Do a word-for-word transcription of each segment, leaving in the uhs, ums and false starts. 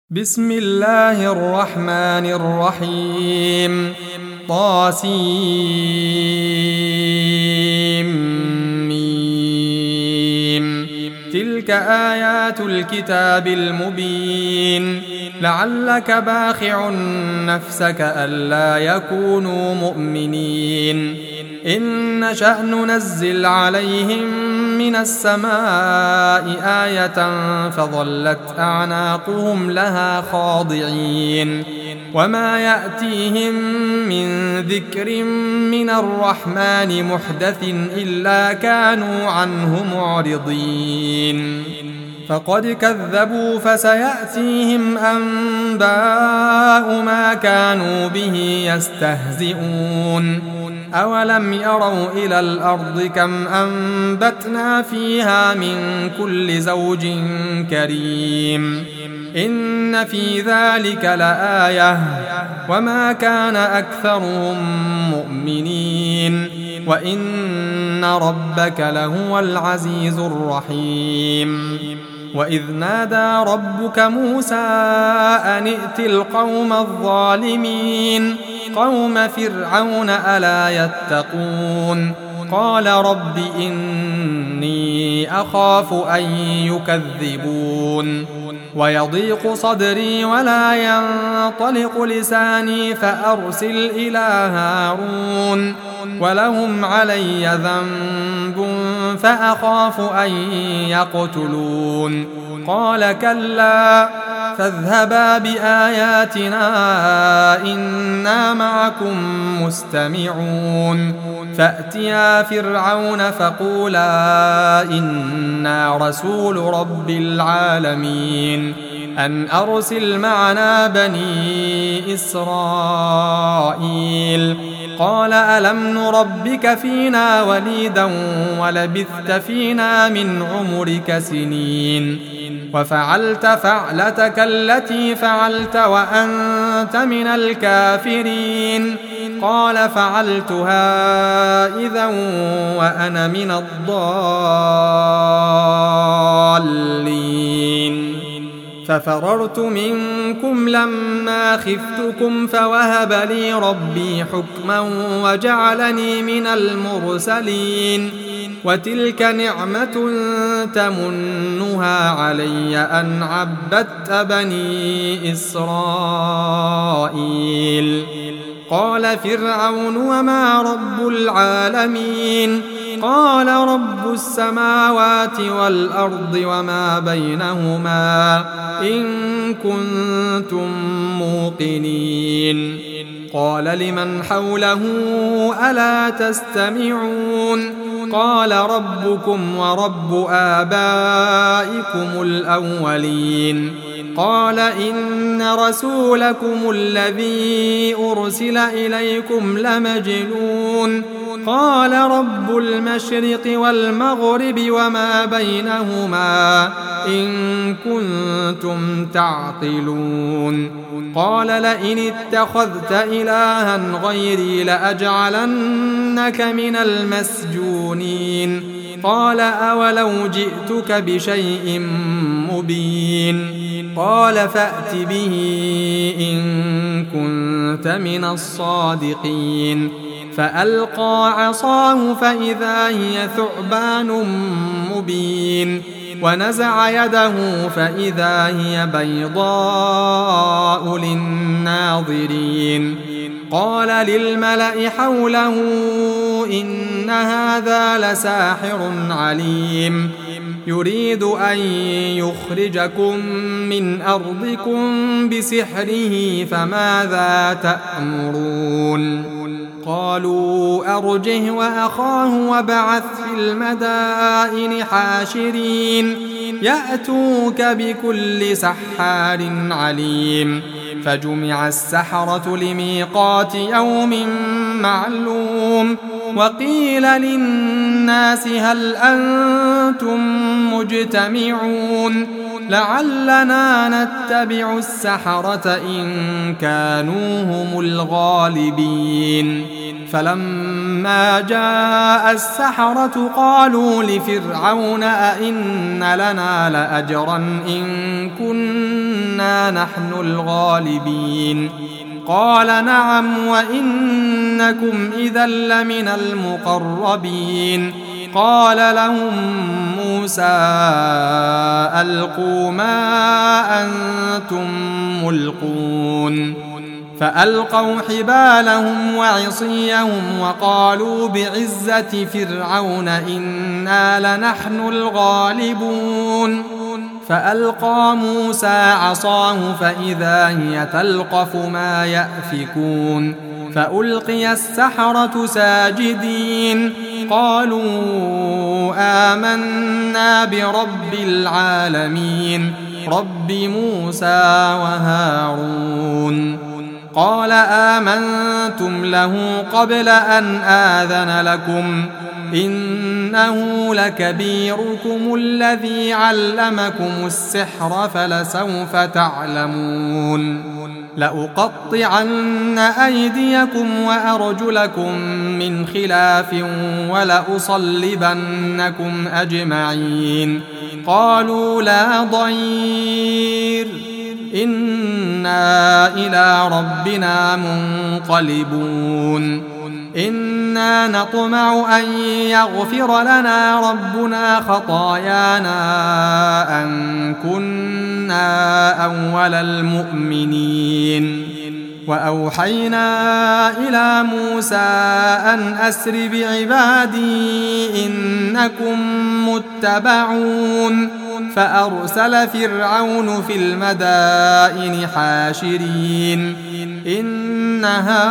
بسم الله الرحمن الرحيم. طاسيم. تلك آيات الكتاب المبين. لعلك باخع نفسك ألا يكونوا مؤمنين. إن نشأ ننزل عليهم من السماء آية فظلت أعناقهم لها خاضعين. وما يأتيهم من ذكر من الرحمن محدث إلا كانوا عنه معرضين. فقد كذبوا فسيأتيهم أنباء ما كانوا به يستهزئون. أولم يروا إلى الأرض كم أنبتنا فيها من كل زوج كريم. إن في ذلك لآية وما كان أكثرهم مؤمنين وإن ربك لهو العزيز الرحيم. وإذ نادى ربك موسى أن ائت القوم الظالمين قوم فرعون ألا يتقون. قال رب إني أخاف أن يكذبون ويضيق صدري ولا ينطلق لساني فأرسل إلى هارون ولهم علي ذنب فأخاف أن يقتلون. قال كلا فاذهبا بآياتنا إنا معكم مستمعون. فأتيا فرعون فقولا إنا رسول رب العالمين أن أرسل معنا بني إسرائيل. قال ألم نربك فينا وليدا ولبثت فينا من عمرك سنين وفعلت فعلتك التي فعلت وأنت من الكافرين. قال فعلتها إذا وأنا من الضالين. ففررت منكم لما خفتكم فوهب لي ربي حكما وجعلني من المرسلين. وتلك نعمة تمنها علي أن عبدت بني إسرائيل. قال فرعون وما رب العالمين. قال رب السماوات والأرض وما بينهما إن كنتم موقنين. قال لمن حوله ألا تستمعون. قال ربكم ورب آبائكم الأولين. قال إن رسولكم الذي أرسل إليكم لمجنون. قال رب المشرق والمغرب وما بينهما إن كنتم تعقلون. قال لئن اتخذت إلها غيري لأجعلنك من المسجونين. قال أولو جئتك بشيء مبين. قال فأت به إن كنت من الصادقين. فألقى عصاه فإذا هي ثعبان مبين. ونزع يده فإذا هي بيضاء للناظرين. قال للملأ حوله إن هذا لساحر عليم يريد أن يخرجكم من أرضكم بسحره فماذا تأمرون. قالوا أرجه وأخاه وابعث في المدائن حاشرين يأتوك بكل سحار عليم. فجمع السحرة لميقات يوم معلوم. وقيل للناس هل أنتم مجتمعون لعلنا نتبع السحرة إن كانوا هم الغالبين. فلما جاء السحرة قالوا لفرعون أئن لنا لأجرا إن كنا إنا نحن الغالبين قال نعم وإنكم إذا لمن المقربين قال لهم موسى ألقوا ما أنتم ملقون فألقوا حبالهم وعصيهم وقالوا بعزة فرعون إنا لنحن الغالبون فألقى موسى عصاه فإذا هي تلقف ما يأفكون فألقي السحرة ساجدين قالوا آمنا برب العالمين رب موسى وهارون قال آمنتم له قبل أن آذن لكم إنه لكبيركم الذي علمكم السحر فلسوف تعلمون لأقطعن أيديكم وأرجلكم من خلاف ولأصلبنكم أجمعين قالوا لا ضير إنا إلى ربنا منقلبون إنا نطمع أن يغفر لنا ربنا خطايانا أن كنا أول المؤمنين وأوحينا إلى موسى أن أسر بعبادي إنكم متبعون فأرسل فرعون في المدائن حاشرين إن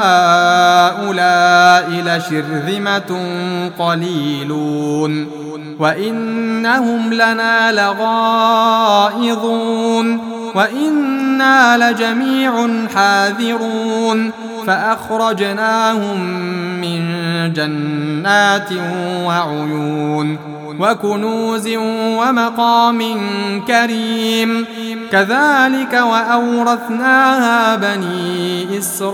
هؤلاء لشرذمة قليلون وإنهم لنا لغائظون وإنا لجميع حاذرون فأخرجناهم من جنات وعيون وكنوز ومقام كريم كذلك وأورثناها بني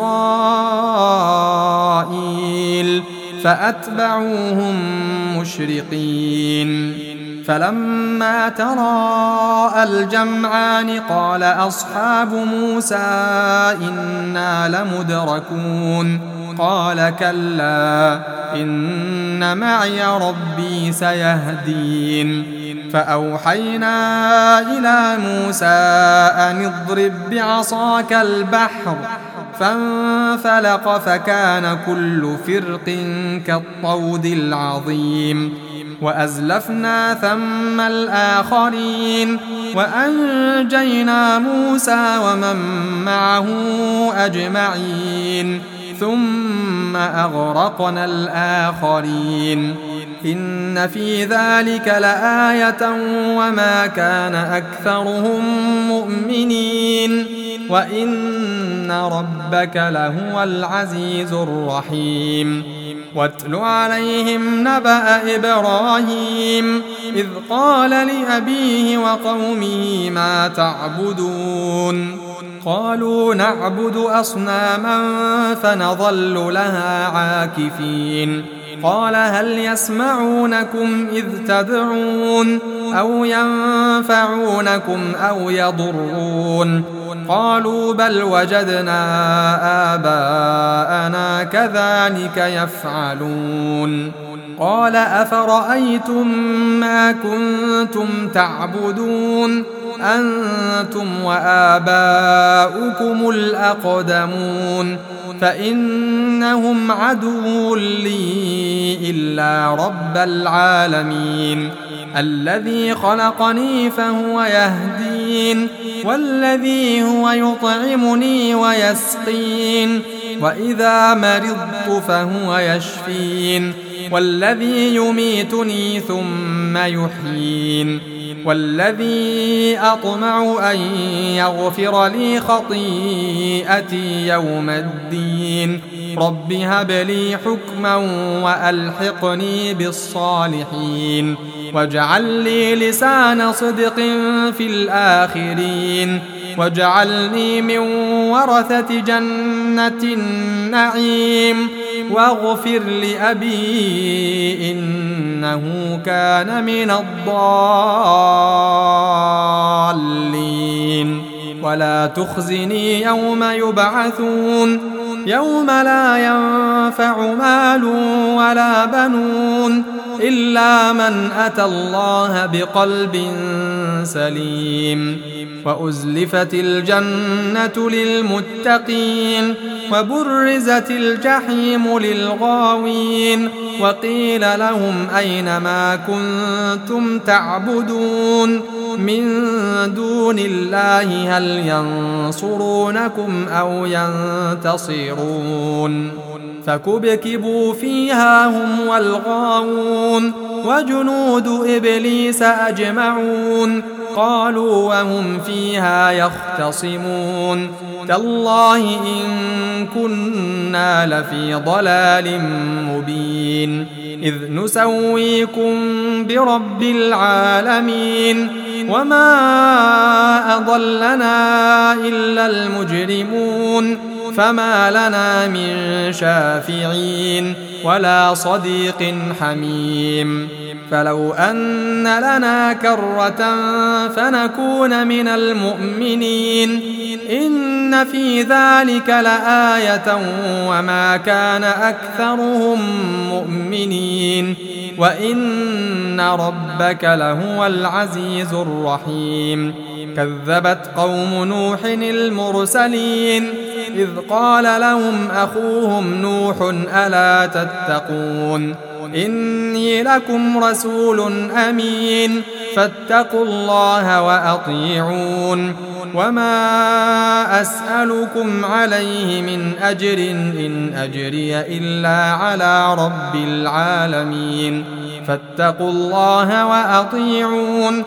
إسرائيل فأتبعوهم مشرقين فلما تراءى الجمعان قال أصحاب موسى إنا لمدركون قال كلا إن معي ربي سيهدين فأوحينا إلى موسى أن اضرب بعصاك البحر فانفلق فكان كل فرق كالطود العظيم وأزلفنا ثم الآخرين وأنجينا موسى ومن معه أجمعين ثم أغرقنا الآخرين إن في ذلك لآية وما كان أكثرهم مؤمنين وإن ربك لهو العزيز الرحيم واتل عليهم نبأ إبراهيم إذ قال لأبيه وقومه ما تعبدون قالوا نعبد أصناما فنظل لها عاكفين قال هل يسمعونكم إذ تدعون أو ينفعونكم أو يضرون قالوا بل وجدنا آباءنا كذلك يفعلون قال أفرأيتم ما كنتم تعبدون أنتم وآباؤكم الأقدمون فإنهم عدو لي إلا رب العالمين الذي خلقني فهو يهدين والذي هو يطعمني ويسقين وإذا مرضت فهو يشفين والذي يميتني ثم يحيين والذي أطمع أن يغفر لي خطيئتي يوم الدين رب هب لي حكما وألحقني بالصالحين واجعل لي لسان صدق في الآخرين واجعلني من ورثة جنة النعيم واغفر لأبي إنه كان من الضالين ولا تخزني يوم يبعثون يوم لا ينفع مال ولا بنون إلا من أتى الله بقلب سليم وأزلفت الجنة للمتقين وبرزت الجحيم للغاوين وقيل لهم أين ما كنتم تعبدون من دون الله هل ينصرونكم أو ينتصرون فكبكبوا فيها هم والغاوون وجنود إبليس أجمعون قالوا وهم فيها يختصمون تالله إن كنا لفي ضلال مبين إذ نسويكم برب العالمين وما أضلنا إلا المجرمون فما لنا من شافعين ولا صديق حميم فلو أن لنا كرة فنكون من المؤمنين إن في ذلك لآية وما كان أكثرهم مؤمنين وإن ربك لهو العزيز الرحيم كذبت قوم نوح المرسلين إذ قال لهم أخوهم نوح ألا تتقون إني لكم رسول أمين فاتقوا الله وأطيعون وما أسألكم عليه من أجر إن أجري إلا على رب العالمين فاتقوا الله وأطيعون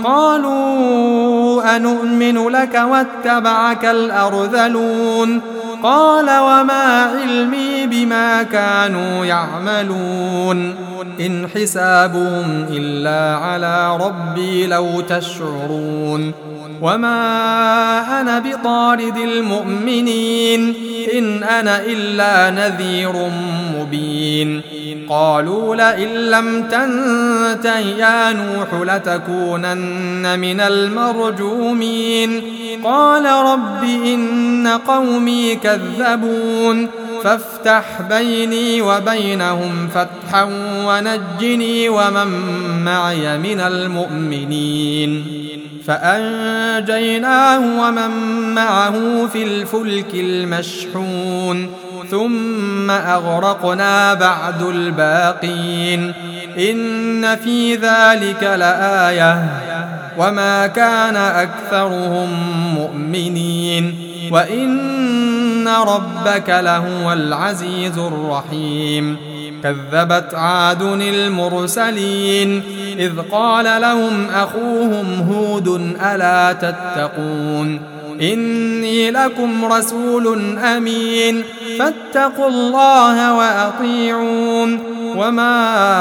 قالوا أنؤمن لك واتبعك الأرذلون قال وما علمي بما كانوا يعملون إن حسابهم إلا على ربي لو تشعرون وما أنا بطارد المؤمنين إن أنا إلا نذير مبين قالوا لئن لم تنته يا نوح لتكونن من المرجومين قال رب إن قومي كذبون فافتح بيني وبينهم فتحا ونجني ومن معي من المؤمنين فأنجيناه ومن معه في الفلك المشحون ثم أغرقنا بعد الباقين إن في ذلك لآية وما كان أكثرهم مؤمنين وإن ربك لهو العزيز الرحيم كذبت عاد المرسلين إذ قال لهم أخوهم هود ألا تتقون إني لكم رسول أمين فاتقوا الله وأطيعون وما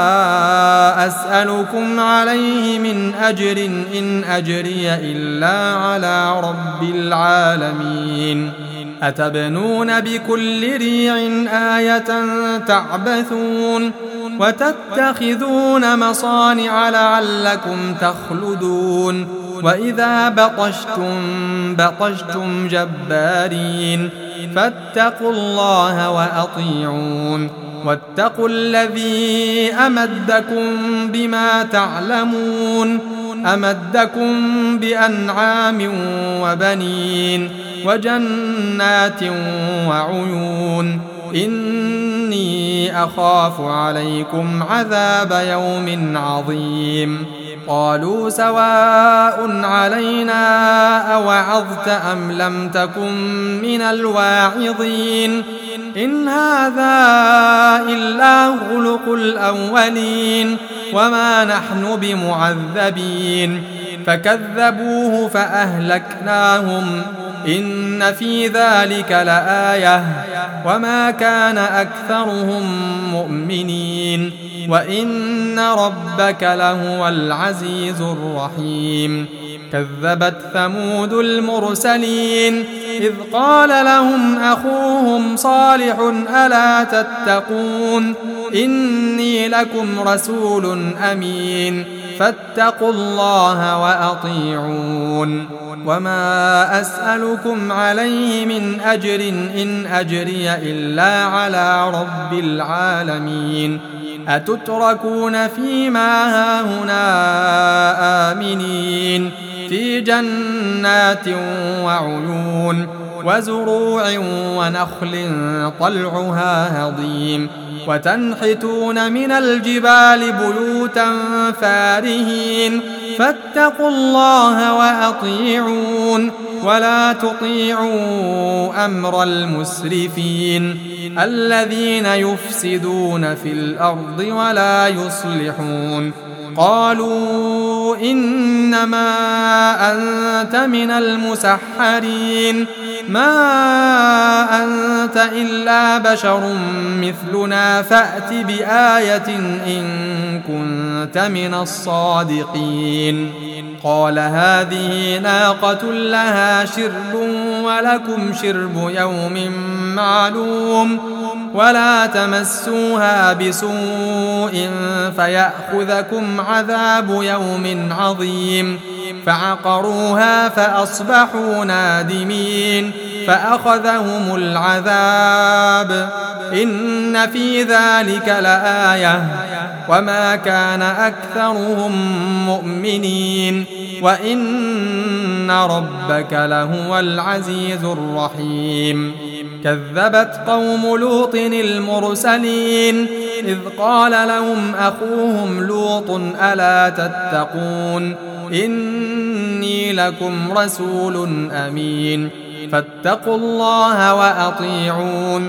أسألكم عليه من أجر إن أجري إلا على رب العالمين أتبنون بكل ريع آية تعبثون وتتخذون مصانع لعلكم تخلدون وإذا بطشتم بطشتم جبارين فاتقوا الله وأطيعون واتقوا الذي أمدكم بما تعلمون أمدكم بأنعام وبنين وجنات وعيون إني أخاف عليكم عذاب يوم عظيم قالوا سواء علينا أوعظت أم لم تكن من الواعظين إن هذا إلا خلق الأولين وما نحن بمعذبين فكذبوه فأهلكناهم إن في ذلك لآية وما كان أكثرهم مؤمنين وإن ربك لهو العزيز الرحيم كذبت ثمود المرسلين إذ قال لهم أخوهم صالح ألا تتقون إني لكم رسول أمين فاتقوا الله وأطيعون وما أسألكم عليه من أجر إن أجري إلا على رب العالمين أتتركون فيما هاهنا آمنين في جنات وعيون وزروع ونخل طلعها هضيم وتنحتون من الجبال بيوتا فارهين فاتقوا الله وأطيعون ولا تطيعوا أمر المسرفين الذين يفسدون في الأرض ولا يصلحون قالوا إنما أنت من المسحرين ما أنت إلا بشر مثلنا فأت بآية إن كنت من الصادقين قال هذه ناقة لها شرب ولكم شرب يوم معلوم ولا تمسوها بسوء فيأخذكم عذاب يوم عظيم فعقروها فأصبحوا نادمين فأخذهم العذاب إن في ذلك لآية وما كان أكثرهم مؤمنين وإن ربك لهو العزيز الرحيم كذبت قوم لوط المرسلين إذ قال لهم أخوهم لوط ألا تتقون إني لكم رسول أمين فاتقوا الله وأطيعون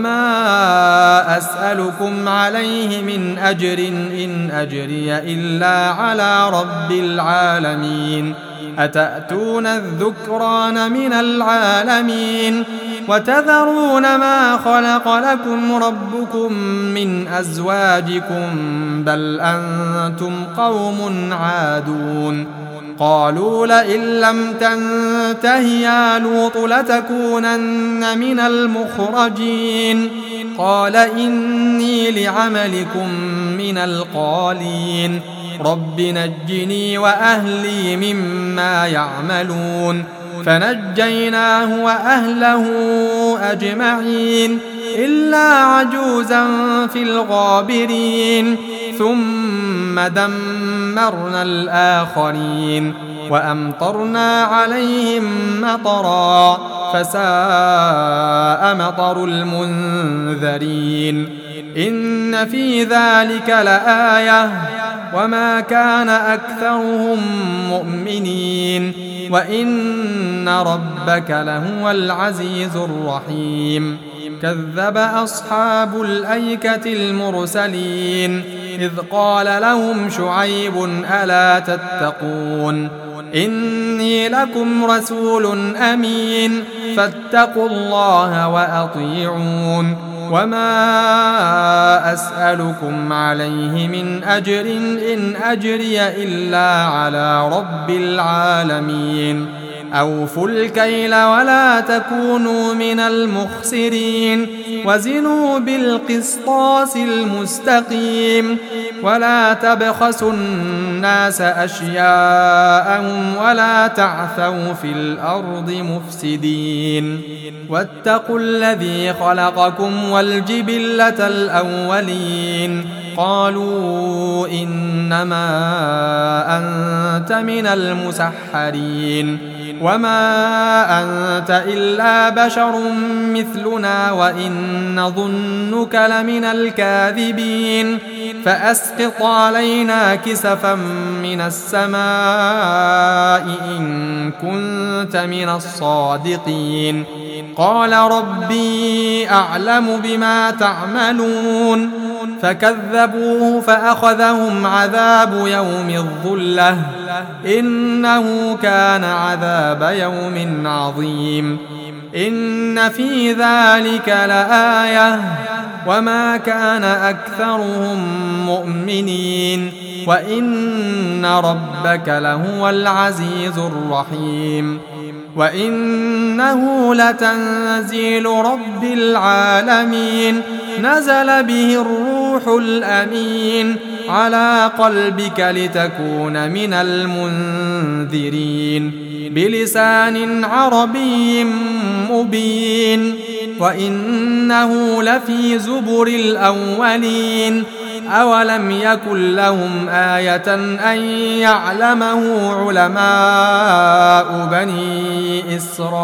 وما أسألكم عليه من أجر إن أجري إلا على رب العالمين أتأتون الذكران من العالمين وتذرون ما خلق لكم ربكم من أزواجكم بل أنتم قوم عادون قالوا لئن لم تنته يا لوط لتكونن من المخرجين قال إني لعملكم من القالين رب نجني وأهلي مما يعملون فنجيناه وأهله أجمعين إلا عجوزا في الغابرين ثم دمرنا الآخرين وأمطرنا عليهم مطرا فساء مطر المنذرين إن في ذلك لآية وما كان أكثرهم مؤمنين وإن ربك لهو العزيز الرحيم كذب أصحاب الأيكة المرسلين إذ قال لهم شعيب ألا تتقون إني لكم رسول أمين فاتقوا الله وأطيعون وما أسألكم عليه من أجر إن أجري إلا على رب العالمين أوفوا الكيل ولا تكونوا من المخسرين وزنوا بالقسطاس المستقيم ولا تبخسوا الناس أشياءهم ولا تعثوا في الأرض مفسدين واتقوا الذي خلقكم والجبلة الأولين قالوا إنما أنت من المسحرين وما أنت إلا بشر مثلنا وإن نظنك لمن الكاذبين فأسقط علينا كسفا من السماء إن كنت من الصادقين قال ربي أعلم بما تعملون فكذبوه فأخذهم عذاب يوم الظلة إنه كان عذاب يوم عظيم إن في ذلك لآية وما كان أكثرهم مؤمنين وإن ربك لهو العزيز الرحيم وإنه لتنزيل رب العالمين نزل به الروح الأمين على قلبك لتكون من المنذرين بلسان عربي مبين وإنه لفي زبر الأولين أولم يكن لهم آية أن يعلمه علماء بني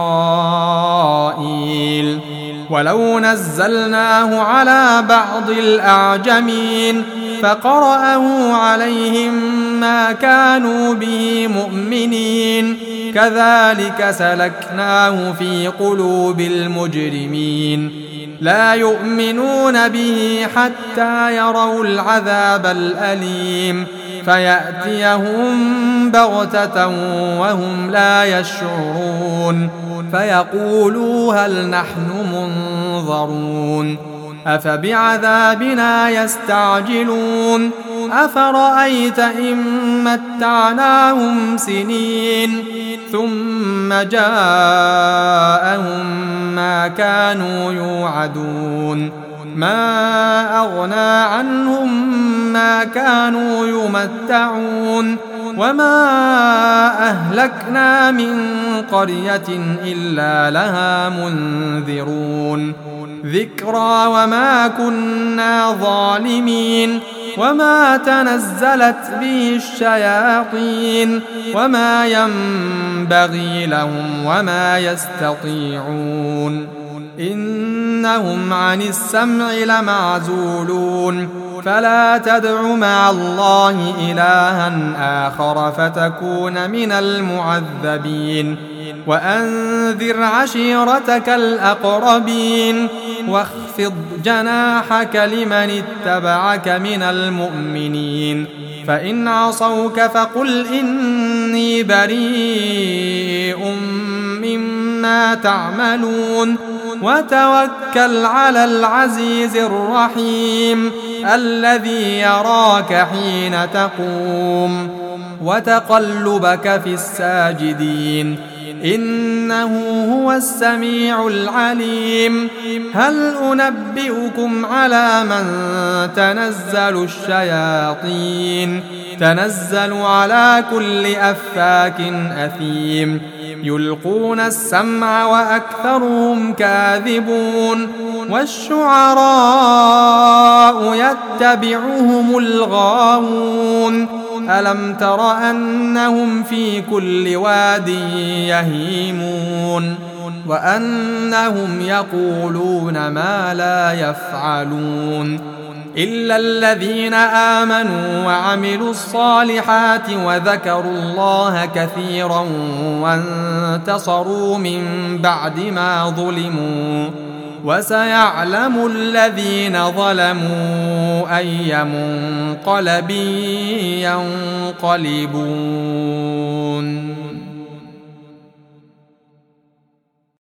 إسرائيل ولو نزلناه على بعض الأعجمين فقرأه عليهم ما كانوا به مؤمنين كذلك سلكناه في قلوب المجرمين لا يؤمنون به حتى يروا العذاب الأليم فيأتيهم بغتة وهم لا يشعرون فيقولوا هل نحن منظرون أفبعذابنا يستعجلون أفرأيت إن متعناهم سنين ثم جاءهم ما كانوا يوعدون ما أغنى عنهم ما كانوا يمتعون وما أهلكنا من قرية إلا لها منذرون ذكرى وما كنا ظالمين وما تنزلت به الشياطين وما ينبغي لهم وما يستطيعون إنهم عن السمع لمعزولون فلا تدع مع الله إلها آخر فتكون من المعذبين وأنذر عشيرتك الأقربين واخفض جناحك لمن اتبعك من المؤمنين فإن عصوك فقل إني بريء مما تعملون وتوكل على العزيز الرحيم الذي يراك حين تقوم وتقلبك في الساجدين إنه هو السميع العليم هل أنبئكم على من تنزل الشياطين تنزل على كل أفاك أثيم يلقون السمع وأكثرهم كاذبون والشعراء يتبعهم الغاوون ألم تر أنهم في كل واد يهيمون وأنهم يقولون ما لا يفعلون إلا الذين آمنوا وعملوا الصالحات وذكروا الله كثيرا وانتصروا من بعد ما ظلموا وسيعلم الذين ظلموا أي منقلب ينقلبون.